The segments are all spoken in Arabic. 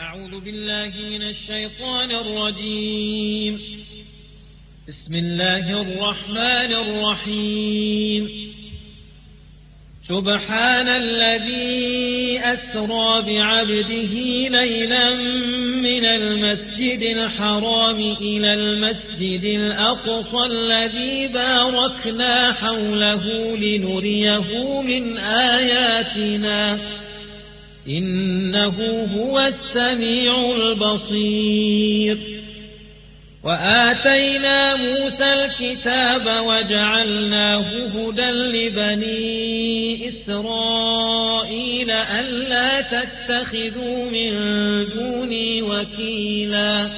أعوذ بالله من الشيطان الرجيم. بسم الله الرحمن الرحيم. سبحان الذي أسرى بعبده ليلا من المسجد الحرام إلى المسجد الأقصى الذي باركنا حوله لنريه من آياتنا إنه هو السميع البصير. وآتينا موسى الكتاب وجعلناه هدى لبني إسرائيل ألا تتخذوا من دوني وكيلا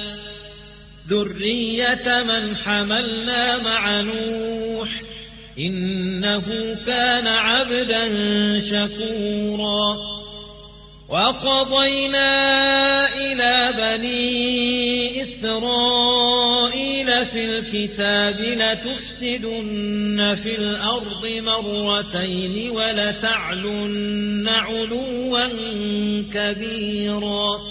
ذرية من حملنا مع نوح إنه كان عبدا شكورا. وقضينا إلى بني إسرائيل في الكتاب لتفسدن في الأرض مرتين ولتعلن علوا كبيرا.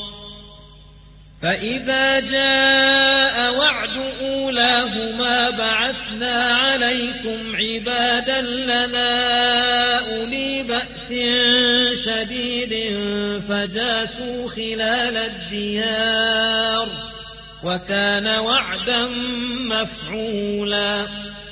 فإذا جاء وعد أولاهما بعثنا عليكم عبادا لنا أولي بأس شديد فجاسوا خلال الديار وكان وعدا مفعولا.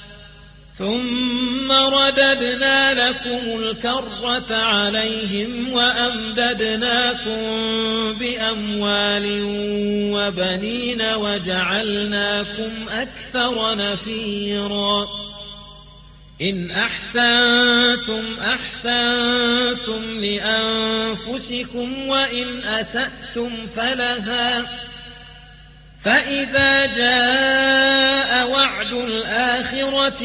ثم رددنا لكم الكرة عليهم وأمددناكم بأموال وبنين وجعلناكم أكثر نفيرا. إن أحسنتم أحسنتم لأنفسكم وإن أسأتم فلها. فإذا جاء وعد الآخرة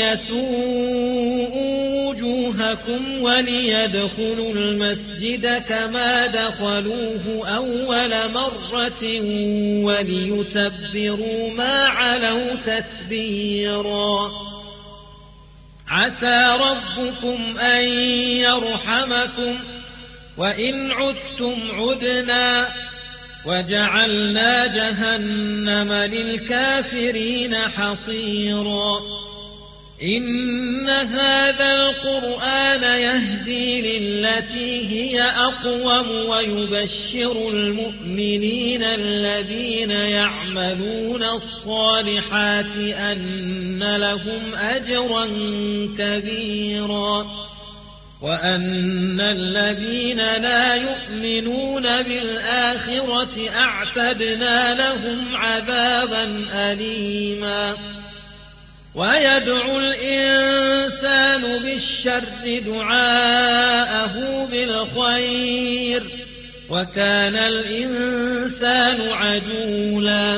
ليسوءوا وجوهكم وليدخلوا المسجد كما دخلوه أول مرة وليتبروا ما علوا تتبيرا. عسى ربكم أن يرحمكم وإن عدتم عدنا وجعلنا جهنم للكافرين حصيرا. إن هذا القرآن يهدي للتي هي أقوم ويبشر المؤمنين الذين يعملون الصالحات أن لهم أجرا كبيرا وأن الذين لا يؤمنون بالآخرة أعتدنا لهم عذابا أليما. ويدعو الإنسان بالشر دعاءه بالخير وكان الإنسان عجولا.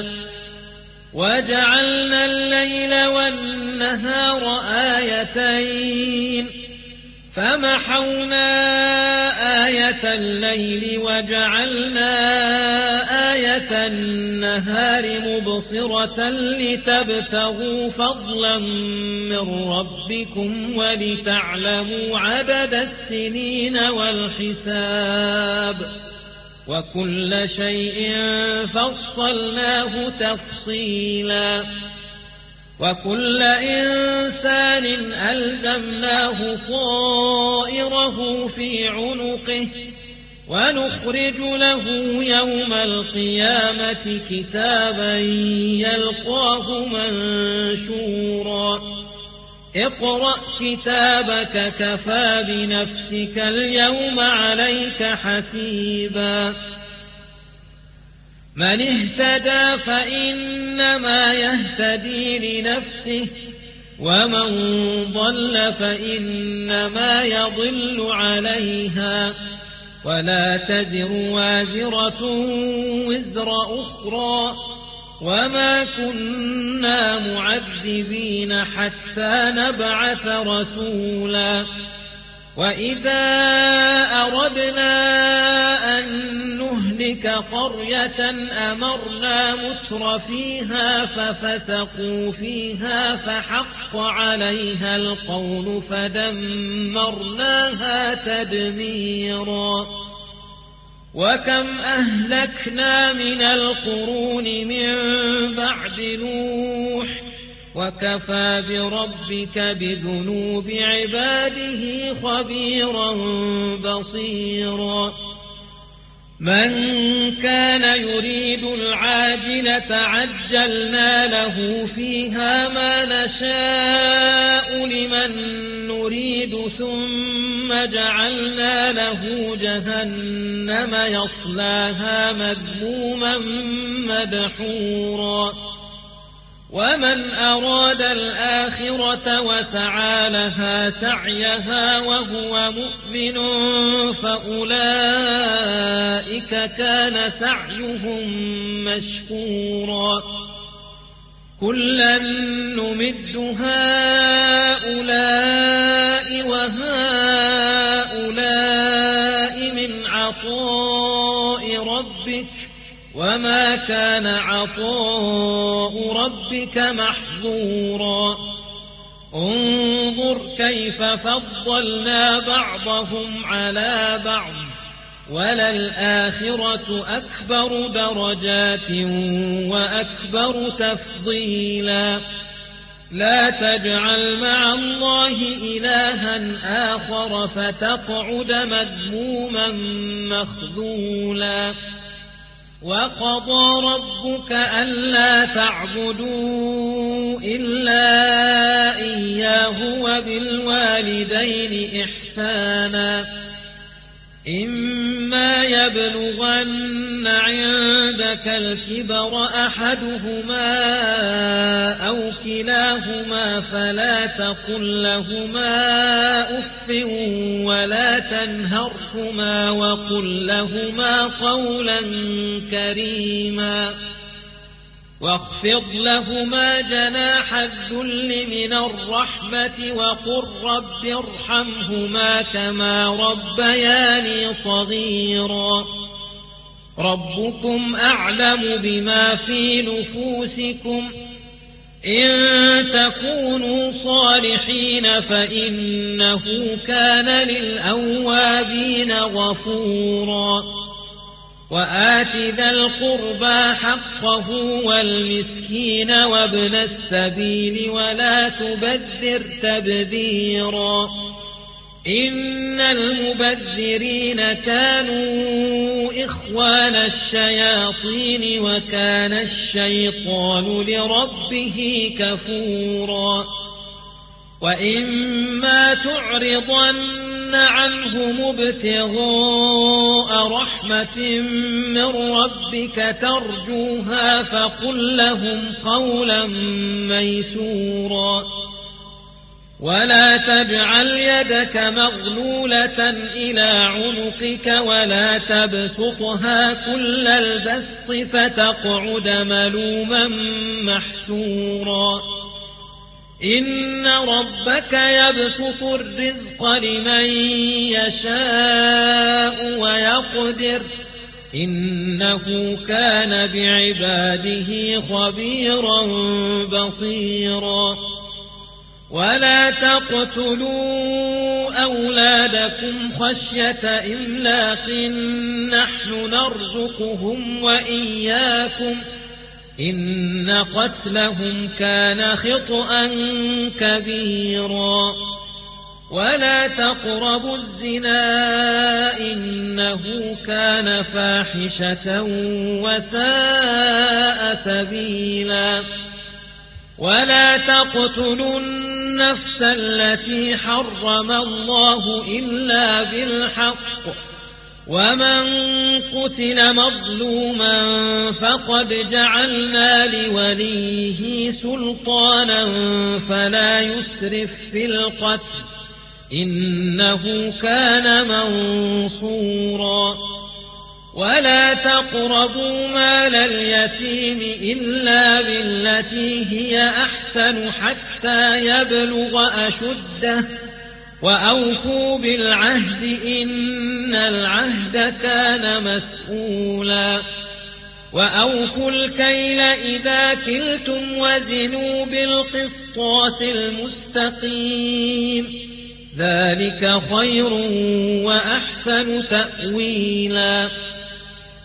وجعلنا الليل والنهار آيتين فمحونا آية الليل وجعلنا آية النهار مبصرة لتبتغوا فضلا من ربكم ولتعلموا عدد السنين والحساب وكل شيء فصلناه تفصيلا. وكل إنسان ألزمناه طائره في عنقه ونخرج له يوم القيامة كتابا يلقاه منشورا. اقرأ كتابك كفى بنفسك اليوم عليك حسيبا. من اهتدى فإنما يهتدي لنفسه ومن ضل فإنما يضل عليها ولا تزر وازرة وزر أخرى وما كنا معذبين حتى نبعث رسولا. وإذا أردنا أن نهلك قرية أمرنا متر فيها ففسقوا فيها فحق عليها القول فدمرناها تدميرا. وكم أهلكنا من القرون من بعد نوح وكفى بربك بذنوب عباده خبيرا بصيرا من كان يريد العاجلة عجلنا له فيها ما نشاء لمن نريد ثم جعلنا له جهنم يصلاها مذموما مدحورا ومن أراد الآخرة وسعى لها سعيها وهو مؤمن فأولئك كان سعيهم مشكورا كلا نمد هؤلاء وهؤلاء من عطاء ربك وما كان عطاء ربك محظورا انظر كيف فضلنا بعضهم على بعض وللآخرة أكبر درجات وأكبر تفضيلا لا تجعل مع الله إلها آخر فتقعد مذموما مخذولا وقضى ربك ألا تعبدوا إلا إياه وبالوالدين إحسانا إما يبلغن عندك الكبر أحدهما أو كلاهما فلا تقل لهما أف ولا تنهرهما وقل لهما قولا كريما واخفض لهما جناح الذل من الرحمة وقل رب ارحمهما كما ربياني صغيرا ربكم أعلم بما في نفوسكم إن تكونوا صالحين فإنه كان للأوابين غفورا وآت ذا القربى حقه والمسكين وابن السبيل ولا تبذر تبذيرا إن المبذرين كانوا إخوان الشياطين وكان الشيطان لربه كفورا وإما تعرضن عنهم ابتغاء رحمة من ربك ترجوها فقل لهم قولا ميسورا ولا تجعل يدك مغلولة إلى عنقك ولا تبسطها كل البسط فتقعد ملوما محسورا إن ربك يبسط الرزق لمن يشاء ويقدر إنه كان بعباده خبيرا بصيرا ولا تقتلوا أولادكم خشية إملاق نحن نرزقهم وإياكم إن قتلهم كان خطأ كبيرا ولا تقربوا الزنا إنه كان فاحشة وساء سبيلا ولا تقتلوا النفس التي حرم الله إلا بالحق ومن قتل مظلوما فقد جعلنا لوليه سلطانا فلا يسرف في القتل إنه كان منصورا ولا تقربوا مال اليتيم إلا بالتي هي أحسن حتى يبلغ أشده وأوفوا بالعهد إن العهد كان مسؤولا وأوفوا الكيل إذا كلتم وزنوا بالقسطاس المستقيم ذلك خير وأحسن تأويلا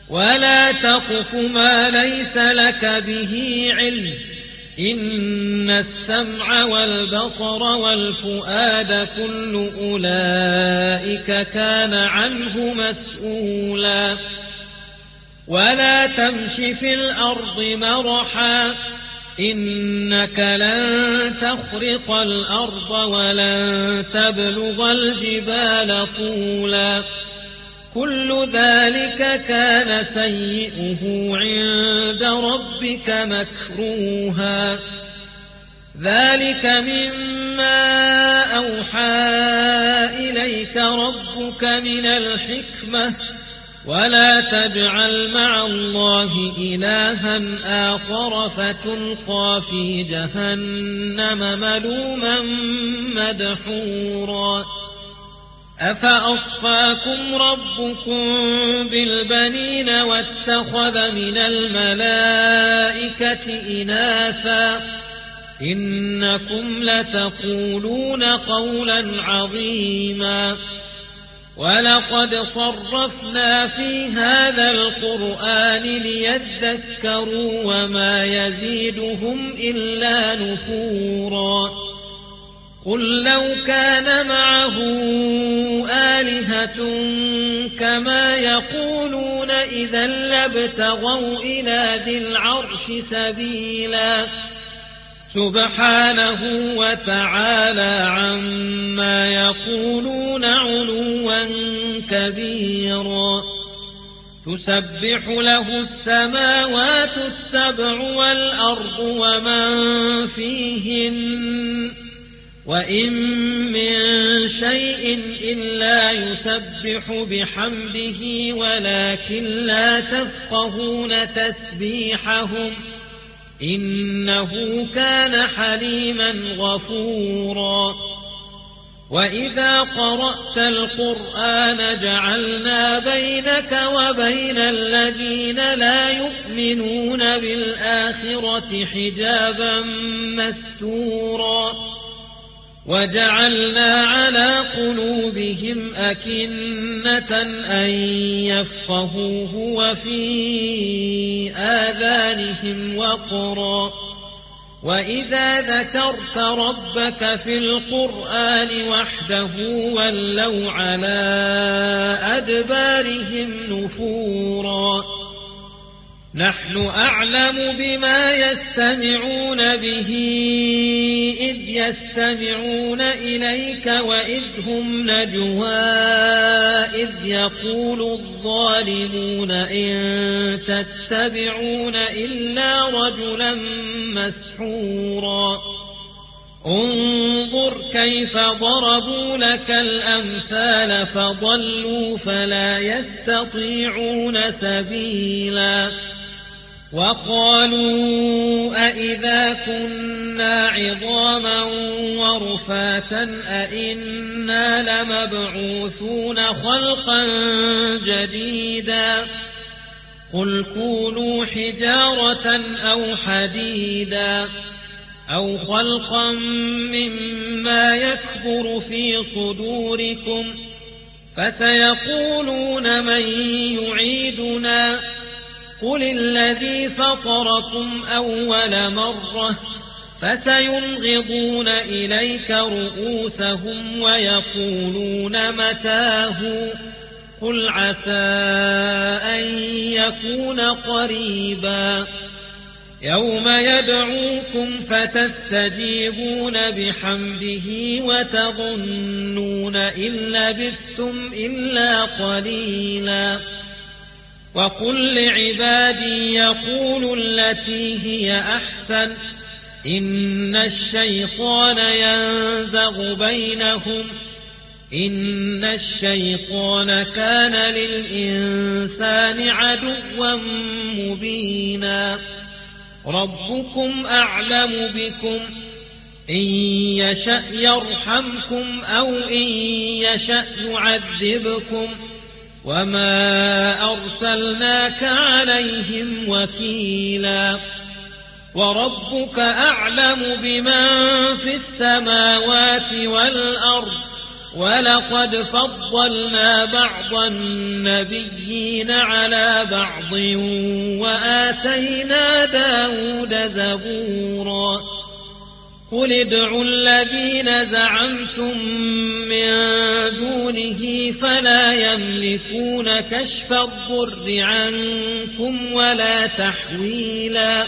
ولا تقف ما ليس لك به علم إن السمع والبصر والفؤاد كل أولئك كان عنه مسؤولا ولا تمش في الأرض مرحا إنك لن تخرق الأرض ولن تبلغ الجبال طولا كل ذلك كان سيئه عند ربك مكروها ذلك مما أوحى إليك ربك من الحكمة ولا تجعل مع الله إلها آخر فتلقى في جهنم ملوما مدحورا أفأصفاكم ربكم بالبنين واتخذ من الملائكة إناثا إنكم لتقولون قولا عظيما ولقد صرفنا في هذا القرآن ليذكروا وما يزيدهم إلا نفورا قل لو كان معه آلهة كما يقولون إذا لابتغوا إلى ذي العرش سبيلا سبحانه وتعالى عما يقولون علوا كبيرا تسبح له السماوات السبع والأرض ومن فيهن وإن من شيء إلا يسبح بحمده ولكن لا تفقهون تسبيحهم إنه كان حليما غفورا وإذا قرأت القرآن جعلنا بينك وبين الذين لا يؤمنون بالآخرة حجابا مستورا وجعلنا على قلوبهم أكنة أن يفقهوه وفي آذانهم وقرا وإذا ذكرت ربك في القرآن وحده ولوا على أدبارهم نفورا نحن أعلم بما يستمعون به إذ يستمعون إليك وإذ هم نجوى إذ يقول الظالمون إن تتبعون إلا رجلا مسحورا انظر كيف ضربوا لك الأمثال فضلوا فلا يستطيعون سبيلا وقالوا أئذا كنا عظاما ورفاتا أئنا لمبعوثون خلقا جديدا قل كونوا حجارة أو حديدا أو خلقا مما يكبر في صدوركم فسيقولون من يعيدنا قل الذي فطركم أول مرة فسينغضون إليك رؤوسهم ويقولون متاه قل عسى أن يكون قريبا يوم يدعوكم فتستجيبون بحمده وتظنون إن لبثتم إلا قليلا وقل لعبادي يقولوا التي هي أحسن إن الشيطان ينزغ بينهم إن الشيطان كان للإنسان عدوا مبينا ربكم أعلم بكم إن يشأ يرحمكم أو إن يشأ يعذبكم وما أرسلناك عليهم وكيلا وربك أعلم بمن في السماوات والأرض ولقد فضلنا بعض النبيين على بعض وآتينا داود زبورا قل ادعوا الذين زعمتم من دونه فلا يملكون كشف الضر عنكم ولا تحويلا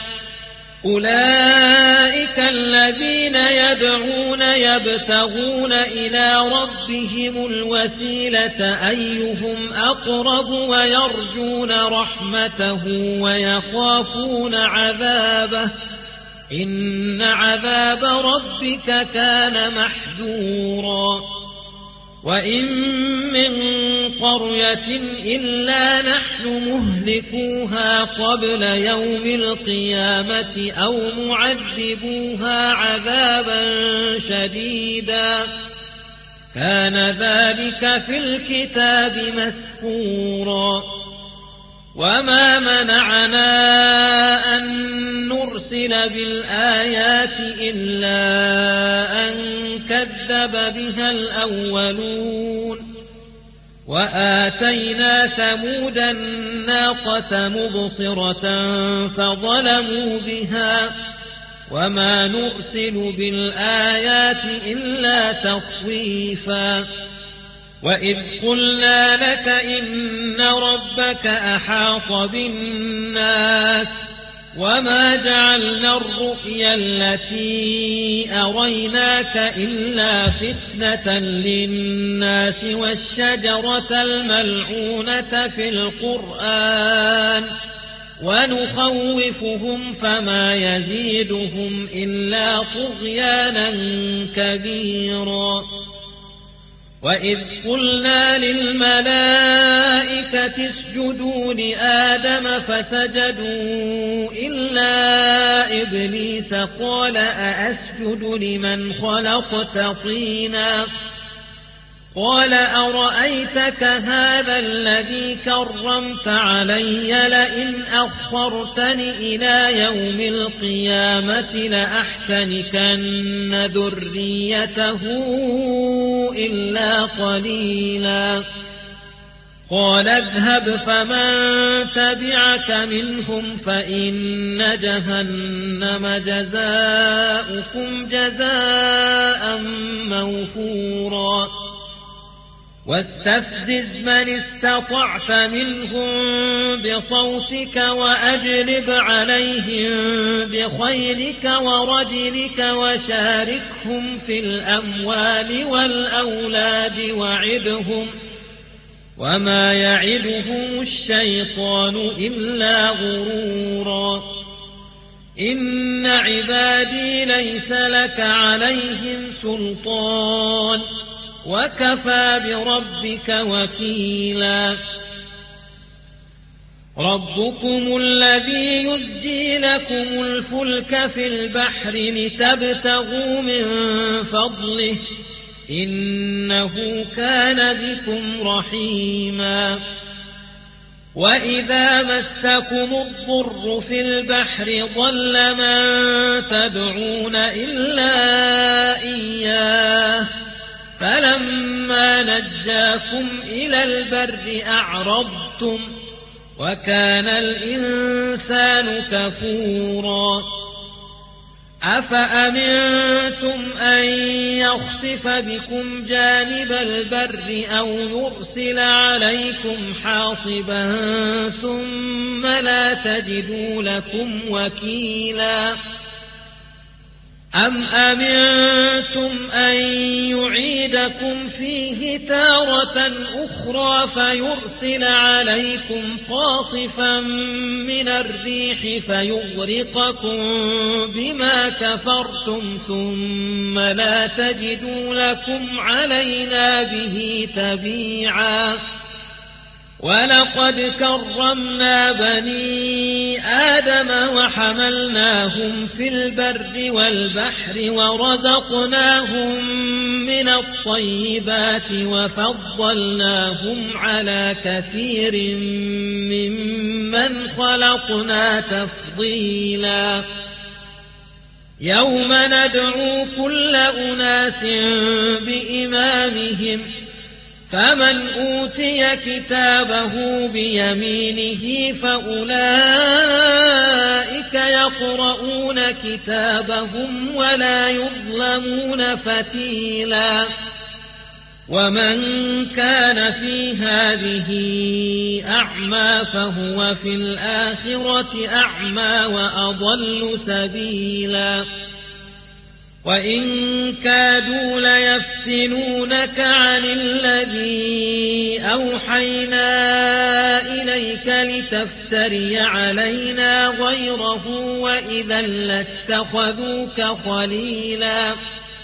أولئك الذين يدعون يبتغون إلى ربهم الوسيلة أيهم أقرب ويرجون رحمته ويخافون عذابه إن عذاب ربك كان محذورا وإن من قرية إلا نحن مهلكوها قبل يوم القيامة أو معذبوها عذابا شديدا كان ذلك في الكتاب مسكورا وما منعنا أن نرسل بالآيات إلا أن كذب بها الأولون وآتينا ثمود الناقة مبصرة فظلموا بها وما نرسل بالآيات إلا تخويفا وإذ قلنا لك إن ربك أحاط بالناس وما جعلنا الرؤيا التي أريناك إلا فتنة للناس والشجرة الملعونة في القرآن ونخوفهم فما يزيدهم إلا طغيانا كبيرا وإذ قلنا للملائكة اسجدوا لآدم فسجدوا إلا إبليس قال أأسجد لمن خلقت طينا قال أرأيتك هذا الذي كرمت علي لئن أخرتني إلى يوم القيامة لأحتنكن ذريته إلا قليلا قال اذهب فمن تبعك منهم فإن جهنم جزاؤكم جزاء موفورا واستفزز من استطعت منهم بصوتك وأجلب عليهم بخيلك ورجلك وشاركهم في الأموال والأولاد وعدهم وما يعدهم الشيطان إلا غرورا إن عبادي ليس لك عليهم سلطان وكفى بربك وكيلا ربكم الذي يزجي لكم الفلك في البحر لتبتغوا من فضله إنه كان بكم رحيما وإذا مسكم الضر في البحر ضل من تدعون إلا إياه فلما نجاكم إلى البر أعرضتم وكان الإنسان كفورا أفأمنتم أن يخسف بكم جانب البر أو يرسل عليكم حاصبا ثم لا تجدوا لكم وكيلا أم أمنتم أن يعيدكم فيه تارة أخرى فيرسل عليكم قاصفا من الريح فيغرقكم بما كفرتم ثم لا تجدوا لكم علينا به تبيعا ولقد كرمنا بني آدم وحملناهم في البر والبحر ورزقناهم من الطيبات وفضلناهم على كثير ممن خلقنا تفضيلا يوم ندعو كل أناس بإمامهم فمن أوتي كتابه بيمينه فأولئك يقرؤون كتابهم ولا يظلمون فتيلا ومن كان في هذه أعمى فهو في الآخرة أعمى وأضل سبيلا وإن كادوا ليفتنونك عن الذي أوحينا إليك لتفتري علينا غيره وإذا لاتخذوك خليلا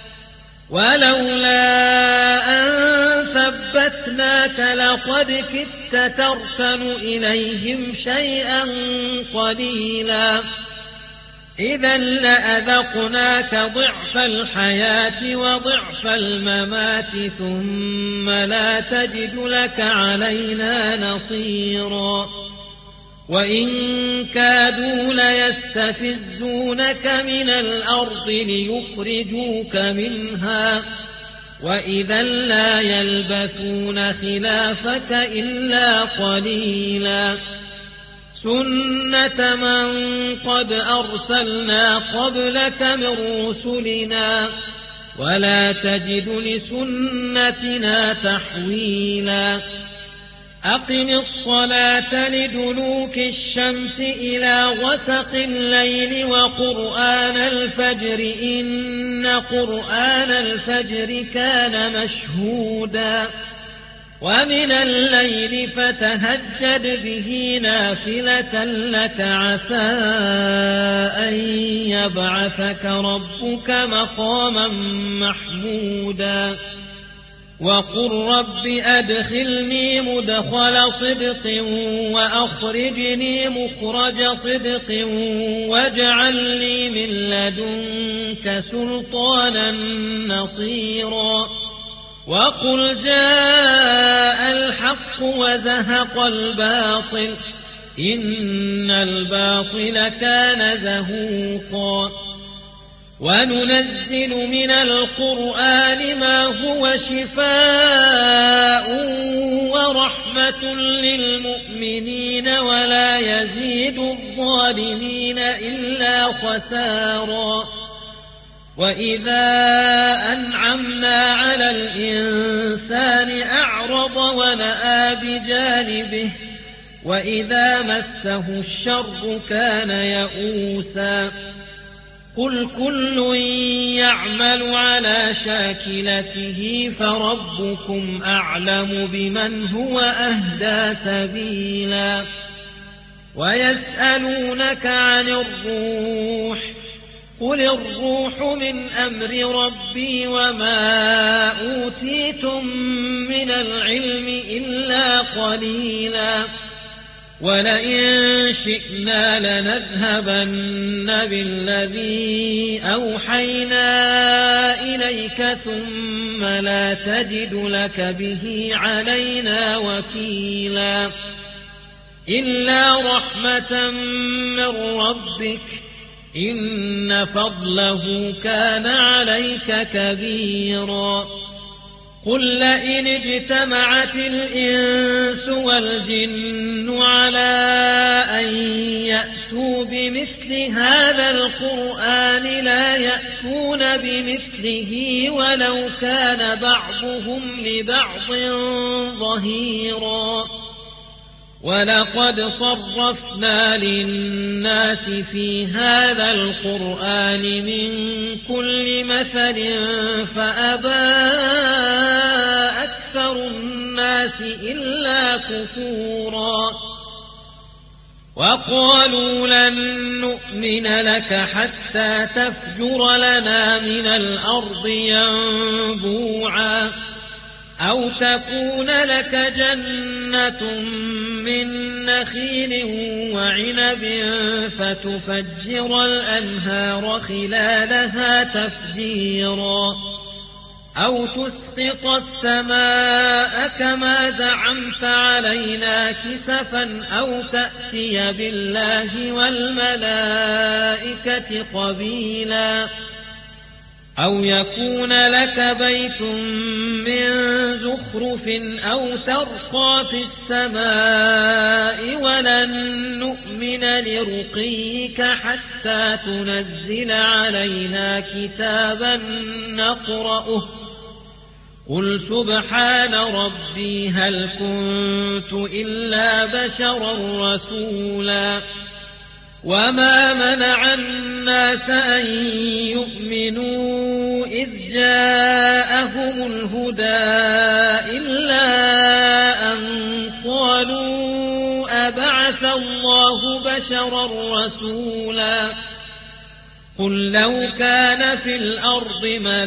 ولولا أن ثبتناك لقد كدت تركن إليهم شيئا قليلا إذا لأذقناك ضعف الحياة وضعف الممات ثم لا تجد لك علينا نصيرا وإن كادوا ليستفزونك من الأرض ليخرجوك منها وإذا لا يلبثون خلافك إلا قليلا سنة من قد أرسلنا قبلك من رسلنا ولا تجد لسنتنا تحويلا أقم الصلاة لدلوك الشمس إلى غسق الليل وقرآن الفجر إن قرآن الفجر كان مشهودا ومن الليل فتهجد به نافلة لك عسى أن يبعثك ربك مقاما محمودا وقل رب أدخلني مدخل صدق وأخرجني مخرج صدق واجعل لي من لدنك سلطانا نصيرا وقل جاء الحق وزهق الباطل إن الباطل كان زهوقا وننزل من القرآن ما هو شفاء ورحمة للمؤمنين ولا يزيد الظالمين إلا خسارا وإذا أنعمنا على الإنسان أعرض ونأى بجانبه وإذا مسه الشر كان يئوسا قل كل يعمل على شاكلته فربكم أعلم بمن هو أهدى سبيلا ويسألونك عن الروح قل الروح من أمر ربي وما أوتيتم من العلم إلا قليلا ولئن شئنا لنذهبن بالذي أوحينا إليك ثم لا تجد لك به علينا وكيلا إلا رحمة من ربك إن فضله كان عليك كبيرا قل لئن اجتمعت الإنس والجن على أن يأتوا بمثل هذا القرآن لا يأتون بمثله ولو كان بعضهم لبعض ظهيرا ولقد صرفنا للناس في هذا القرآن من كل مثل فأبى أكثر الناس إلا كفورا وقالوا لن نؤمن لك حتى تفجر لنا من الأرض ينبوعا أو تكون لك جنة من نخيل وعنب فتفجر الأنهار خلالها تفجيرا أو تسقط السماء كما زعمت علينا كسفا أو تأتي بالله والملائكة قبيلا أو يكون لك بيت من زخرف أو ترقى في السماء ولن نؤمن لرقيك حتى تنزل علينا كتابا نقرأه قل سبحان ربي هل كنت إلا بشرا رسولا وما منع الناس أن يؤمنوا إذ جاءهم الهدى إلا أن قالوا أبعث الله بشرا رسولا قل لو كان في الأرض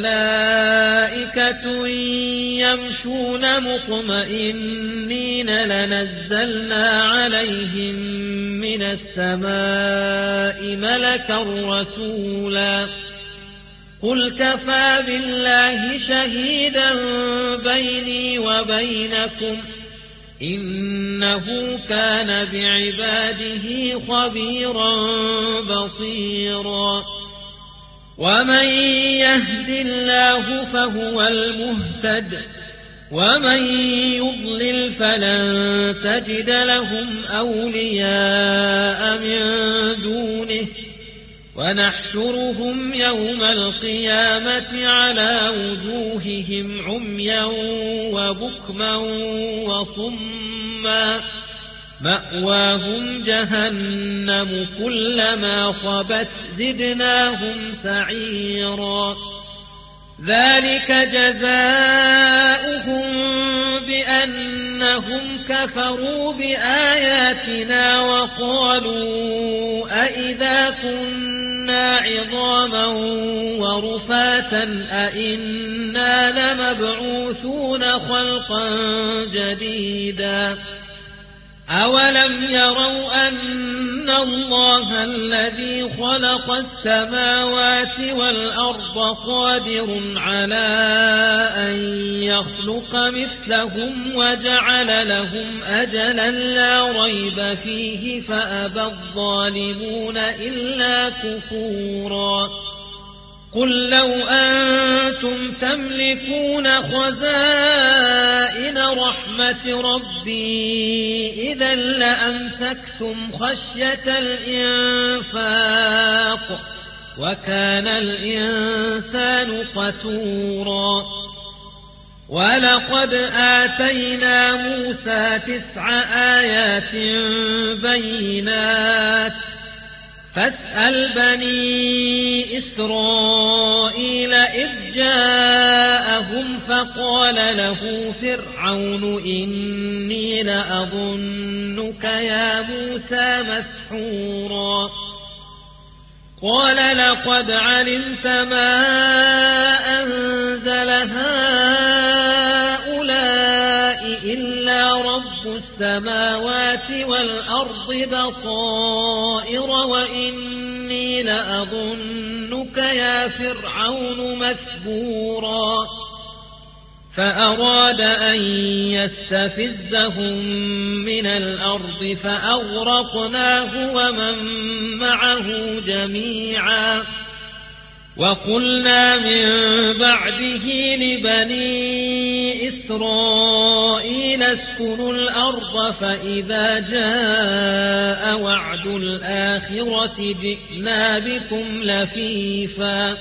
ملائكة يمشون مطمئنين لنزلنا عليهم من السماء ملكا رسولا قل كفى بالله شهيدا بيني وبينكم إنه كان بعباده خبيرا بصيرا ومن يهد الله فهو المهتد ومن يضلل فلن تجد لهم أولياء من دونه ونحشرهم يوم القيامة على وجوههم عميا وبكما وصما مأواهم جهنم كلما خبت زدناهم سعيرا ذلك جزاؤهم بأنهم كفروا بآياتنا وقالوا أئذا كنا عظاما ورفاتا أئنا لمبعوثون خلقا جديدا أولم يروا أن الله الذي خلق السماوات والأرض قادر على أن يخلق مثلهم وجعل لهم أجلا لا ريب فيه فأبى الظالمون إلا كفورا قل لو أنتم تملكون خزائن رحمة ربي إذا لأمسكتم خشية الإنفاق وكان الإنسان قتورا ولقد آتينا موسى 9 آيات بينات فاسأل بني إسرائيل إذ جاءهم فقال له فرعون إني لأظنك يا موسى مسحورا قال لقد علمت ما أنزل هؤلاء إلا رب السماوات والأرض بصائر وإني لأظنك يا فرعون مثبورا فأراد أن يستفزهم من الأرض فأغرقناه ومن معه جميعا وقلنا من بعده لبني إسرائيل اسكنوا الأرض فإذا جاء وعد الآخرة جئنا بكم لفيفا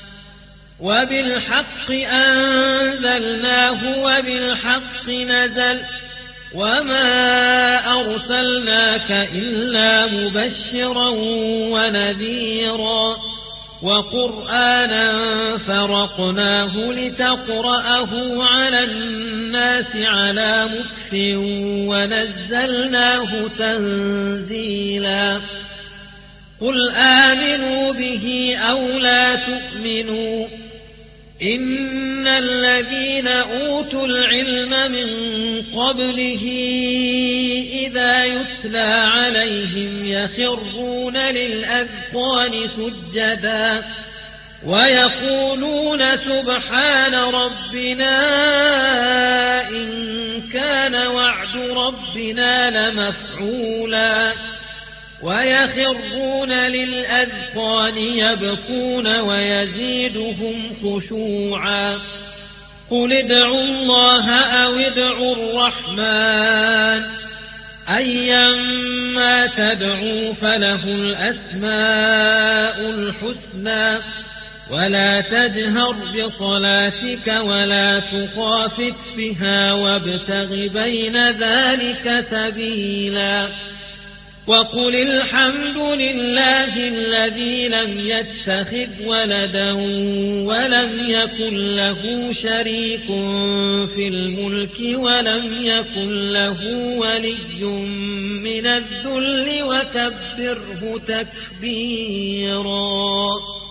وبالحق أنزلناه وبالحق نزل وما أرسلناك إلا مبشرا ونذيرا وقرآنا فرقناه لتقرأه على الناس على مكث ونزلناه تنزيلا قل آمنوا به أو لا تؤمنوا إن الذين أوتوا العلم من قبله إذا يتلى عليهم يخرون للأذقان سجدا ويقولون سبحان ربنا إن كان وعد ربنا لمفعولا ويخرون للأذقان يبكون ويزيدهم خشوعا قل ادعوا الله أو ادعوا الرحمن أيما تدعوا فله الأسماء الحسنى ولا تجهر بصلاتك ولا تخافت بها وابتغ بين ذلك سبيلا وقل الحمد لله الذي لم يتخذ ولدا ولم يكن له شريك في الملك ولم يكن له ولي من الذل وكبره تكبيرا.